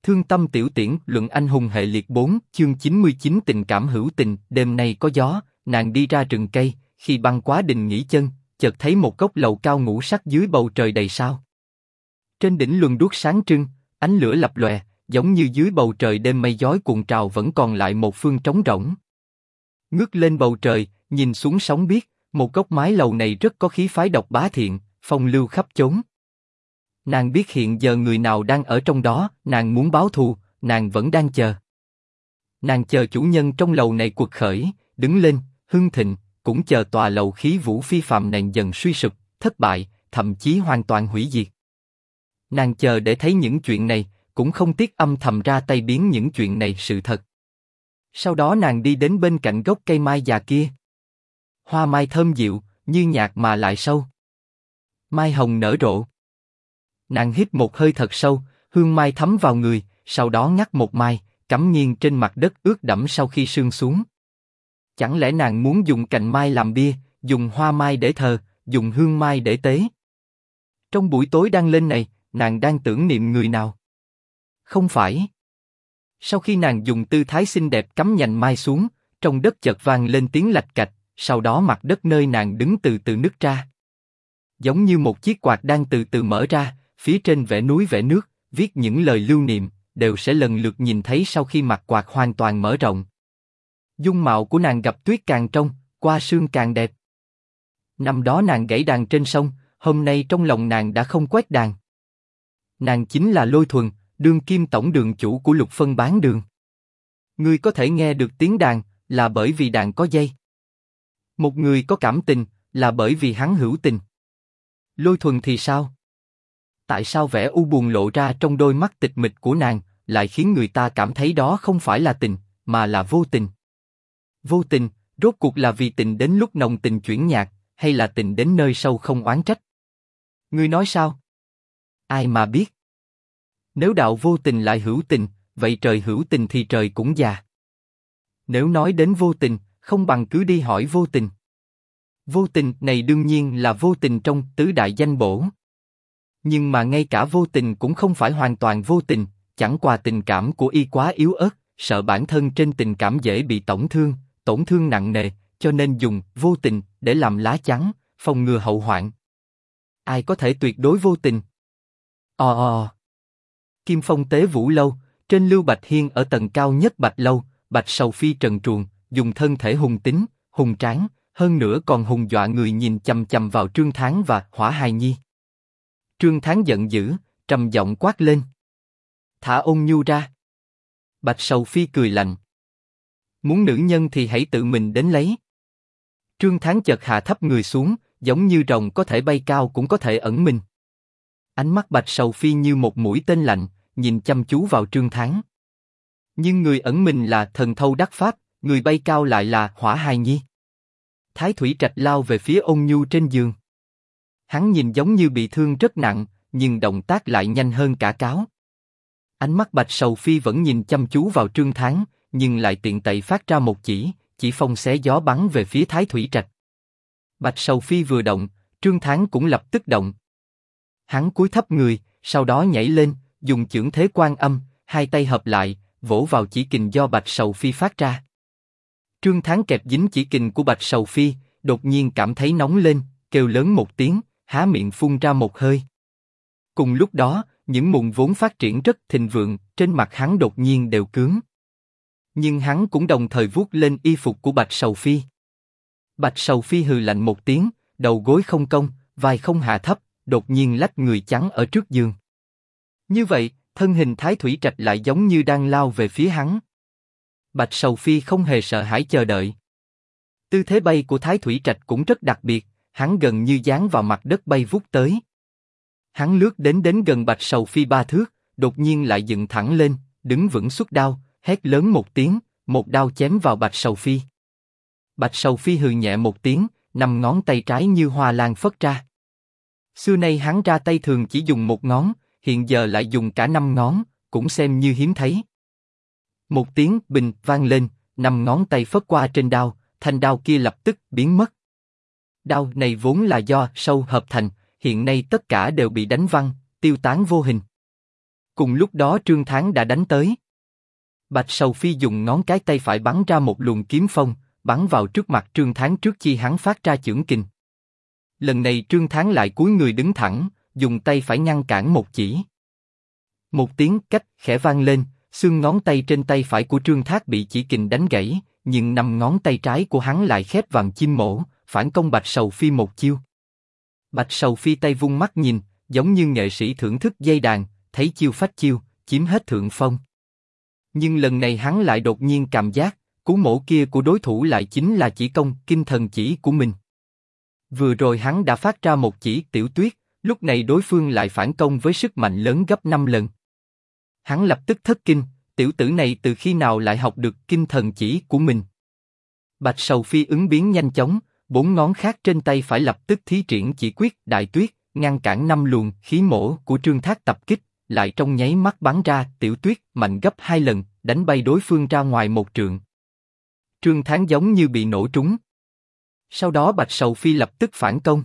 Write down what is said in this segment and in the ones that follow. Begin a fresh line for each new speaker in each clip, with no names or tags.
Thương tâm tiểu tiễn, luận anh hùng hệ liệt 4, chương 99 tình cảm hữu tình. Đêm nay có gió, nàng đi ra rừng cây, khi băng quá đình nghỉ chân, chợt thấy một gốc lầu cao ngũ sắc dưới bầu trời đầy sao. Trên đỉnh luân đuốc sáng trưng, ánh lửa lập lòe, giống như dưới bầu trời đêm mây giói cuồn trào vẫn còn lại một phương trống rỗng. Ngước lên bầu trời, nhìn xuống sóng biết, một góc mái lầu này rất có khí phái độc bá thiện, phong lưu khắp chốn. Nàng biết hiện giờ người nào đang ở trong đó, nàng muốn báo thù, nàng vẫn đang chờ. Nàng chờ chủ nhân trong lầu này quật khởi, đứng lên, hưng thịnh, cũng chờ tòa lầu khí vũ phi phàm này dần suy sụp, thất bại, thậm chí hoàn toàn hủy diệt. Nàng chờ để thấy những chuyện này, cũng không tiếc âm thầm ra tay biến những chuyện này sự thật. Sau đó nàng đi đến bên cạnh gốc cây mai già kia. Hoa mai thơm dịu, như nhạc mà lại sâu. Mai hồng nở rộ. Nàng hít một hơi thật sâu, hương mai thấm vào người, sau đó ngắt một mai, cắm nghiêng trên mặt đất ướt đẫm sau khi sương xuống. Chẳng lẽ nàng muốn dùng cành mai làm bia, dùng hoa mai để thờ, dùng hương mai để tế? Trong buổi tối đang lên này, nàng đang tưởng niệm người nào? Không phải. Sau khi nàng dùng tư thái xinh đẹp cắm nhành mai xuống, trong đất chợt vang lên tiếng lạch cạch, sau đó mặt đất nơi nàng đứng từ từ nứt ra. Giống như một chiếc quạt đang từ từ mở ra, phía trên vẽ núi vẽ nước, viết những lời lưu niệm, đều sẽ lần lượt nhìn thấy sau khi mặt quạt hoàn toàn mở rộng. Dung mạo của nàng gặp tuyết càng trong, qua sương càng đẹp. Năm đó nàng gảy đàn trên sông, hôm nay trong lòng nàng đã không quét đàn. Nàng chính là Lôi Thuần, đương kim tổng đường chủ của Lục Phân bán đường. Ngươi có thể nghe được tiếng đàn, là bởi vì đàn có dây. Một người có cảm tình, là bởi vì hắn hữu tình. Lôi Thuần thì sao? Tại sao vẻ u buồn lộ ra trong đôi mắt tịch mịch của nàng, lại khiến người ta cảm thấy đó không phải là tình, mà là vô tình? Vô tình, rốt cuộc là vì tình đến lúc nồng tình chuyển nhạt, hay là tình đến nơi sâu không oán trách? Ngươi nói sao? Ai mà biết? Nếu đạo vô tình lại hữu tình, vậy trời hữu tình thì trời cũng già. Nếu nói đến vô tình, không bằng cứ đi hỏi vô tình. Vô tình này đương nhiên là vô tình trong tứ đại danh bổ. Nhưng mà ngay cả vô tình cũng không phải hoàn toàn vô tình, chẳng qua tình cảm của y quá yếu ớt, sợ bản thân trên tình cảm dễ bị tổn thương nặng nề, cho nên dùng vô tình để làm lá chắn, phòng ngừa hậu hoạn. Ai có thể tuyệt đối vô tình? Kim Phong Tế Vũ Lâu, trên Lưu Bạch Hiên ở tầng cao nhất Bạch Lâu, Bạch Sầu Phi trần truồng, dùng thân thể hùng tính, hùng tráng, hơn nữa còn hùng dọa người nhìn chằm chằm vào Trương Thán và Hỏa Hài Nhi. Trương Thán giận dữ, trầm giọng quát lên: "Thả Ôn Nhu ra!" Bạch Sầu Phi cười lạnh: "Muốn nữ nhân thì hãy tự mình đến lấy." Trương Thán chợt hạ thấp người xuống, giống như rồng có thể bay cao cũng có thể ẩn mình. Ánh mắt Bạch Sầu Phi như một mũi tên lạnh, nhìn chăm chú vào Trương Thán. Nhưng người ẩn mình là thần thâu đắc pháp, người bay cao lại là Hỏa Hài Nhi. Thái Thủy Trạch lao về phía Ôn Nhu trên giường. Hắn nhìn giống như bị thương rất nặng, nhưng động tác lại nhanh hơn cả cáo. Ánh mắt Bạch Sầu Phi vẫn nhìn chăm chú vào Trương Thán, nhưng lại tiện tay phát ra một chỉ phong xé gió bắn về phía Thái Thủy Trạch. Bạch Sầu Phi vừa động, Trương Thán cũng lập tức động. Hắn cúi thấp người, sau đó nhảy lên, dùng chưởng thế Quan Âm, hai tay hợp lại, vỗ vào chỉ kình do Bạch Sầu Phi phát ra. Trương Thán kẹp dính chỉ kình của Bạch Sầu Phi, đột nhiên cảm thấy nóng lên, kêu lớn một tiếng, há miệng phun ra một hơi. Cùng lúc đó, những mụn vốn phát triển rất thịnh vượng, trên mặt hắn đột nhiên đều cứng. Nhưng hắn cũng đồng thời vuốt lên y phục của Bạch Sầu Phi. Bạch Sầu Phi hừ lạnh một tiếng, đầu gối không cong, vai không hạ thấp, đột nhiên lách người chắn ở trước giường. Như vậy, thân hình Thái Thủy Trạch lại giống như đang lao về phía hắn. Bạch Sầu Phi không hề sợ hãi chờ đợi. Tư thế bay của Thái Thủy Trạch cũng rất đặc biệt, hắn gần như dán vào mặt đất bay vút tới. Hắn lướt đến gần Bạch Sầu Phi 3 thước, đột nhiên lại dựng thẳng lên, đứng vững xuất đao, hét lớn một tiếng, một đao chém vào Bạch Sầu Phi. Bạch Sầu Phi hừ nhẹ một tiếng, 5 ngón tay trái như hoa lan phất ra. Xưa nay hắn ra tay thường chỉ dùng một ngón, hiện giờ lại dùng cả 5 ngón, cũng xem như hiếm thấy. Một tiếng bình vang lên, 5 ngón tay phất qua trên đao, thanh đao kia lập tức biến mất. Đao này vốn là do sâu hợp thành, hiện nay tất cả đều bị đánh văng, tiêu tán vô hình. Cùng lúc đó Trương Thán đã đánh tới. Bạch Sầu Phi dùng ngón cái tay phải bắn ra một luồng kiếm phong, bắn vào trước mặt Trương Thán trước khi hắn phát ra chưởng kình. Lần này Trương Thán lại cúi người đứng thẳng, dùng tay phải ngăn cản một chỉ. Một tiếng cách khẽ vang lên, xương ngón tay trên tay phải của Trương Thác bị chỉ kình đánh gãy, nhưng 5 ngón tay trái của hắn lại khép vàng chim mổ, phản công Bạch Sầu Phi một chiêu. Bạch Sầu Phi tay vung mắt nhìn, giống như nghệ sĩ thưởng thức dây đàn, thấy chiêu phách chiêu, chiếm hết thượng phong. Nhưng lần này hắn lại đột nhiên cảm giác, cú mổ kia của đối thủ lại chính là chỉ công kinh thần chỉ của mình. Vừa rồi hắn đã phát ra một chỉ Tiểu Tuyết, lúc này đối phương lại phản công với sức mạnh lớn gấp 5 lần. Hắn lập tức thất kinh, tiểu tử này từ khi nào lại học được kinh thần chỉ của mình? Bạch Sầu Phi ứng biến nhanh chóng, 4 ngón khác trên tay phải lập tức thí triển chỉ quyết Đại Tuyết, ngăn cản 5 luồng khí mổ của Trương Thác tập kích, lại trong nháy mắt bắn ra Tiểu Tuyết mạnh gấp 2 lần, đánh bay đối phương ra ngoài 1 trượng. Trương Thán giống như bị nổ trúng. Sau đó Bạch Sầu Phi lập tức phản công.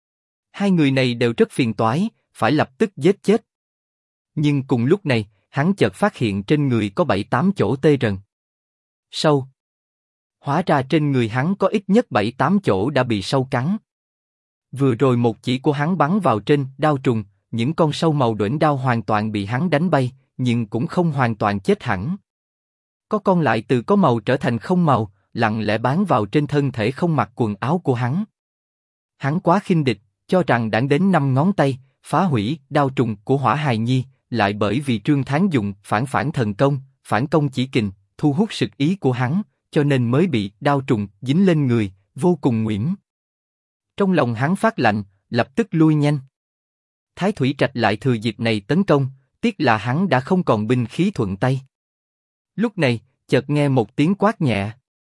Hai người này đều rất phiền toái, phải lập tức giết chết. Nhưng cùng lúc này, hắn chợt phát hiện trên người có 7-8 chỗ tê rần. Sâu. Hóa ra trên người hắn có ít nhất 7-8 chỗ đã bị sâu cắn. Vừa rồi một chỉ của hắn bắn vào trên đao trùng, những con sâu màu đuổi đao hoàn toàn bị hắn đánh bay, nhưng cũng không hoàn toàn chết hẳn. Có con lại từ có màu trở thành không màu, lặng lẽ bám vào trên thân thể không mặc quần áo của hắn. Hắn quá khinh địch, cho rằng đã đến 5 ngón tay, phá hủy đao trùng của Hỏa Hài Nhi, lại bởi vì Trương Thán dùng phản thần công, phản công chỉ kình, thu hút sự ý của hắn, cho nên mới bị đao trùng dính lên người, vô cùng nguy hiểm. Trong lòng hắn phát lạnh, lập tức lui nhanh. Thái Thủy Trạch lại thừa dịp này tấn công, tiếc là hắn đã không còn binh khí thuận tay. Lúc này, chợt nghe một tiếng quát nhẹ.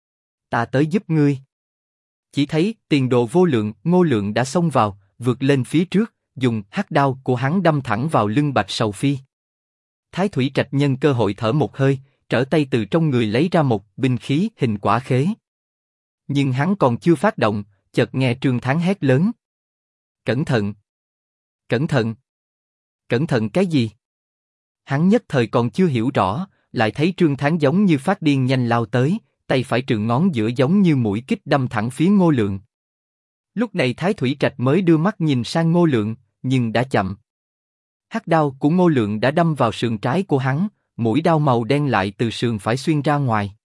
Ta tới giúp ngươi. Chỉ thấy Tiền Đồ Vô Lượng, Ngô Lượng đã xông vào, vượt lên phía trước, dùng hắc đao của hắn đâm thẳng vào lưng Bạch Sầu Phi. Thái Thủy Trạch nhân cơ hội thở một hơi, trở tay từ trong người lấy ra một binh khí hình quả khế. Nhưng hắn còn chưa phát động, chợt nghe Trương Thán hét lớn. Cẩn thận! Cẩn thận! Cẩn thận cái gì? Hắn nhất thời còn chưa hiểu rõ, lại thấy Trương Thán giống như phát điên nhanh lao tới, tay phải trường ngón giữa giống như mũi kích đâm thẳng phía Ngô Lượng. Lúc này Thái Thủy Trạch mới đưa mắt nhìn sang Ngô Lượng, nhưng đã chậm. Hắc đao của Ngô Lượng đã đâm vào sườn trái của hắn, mũi đao màu đen lại từ sườn phải xuyên ra ngoài.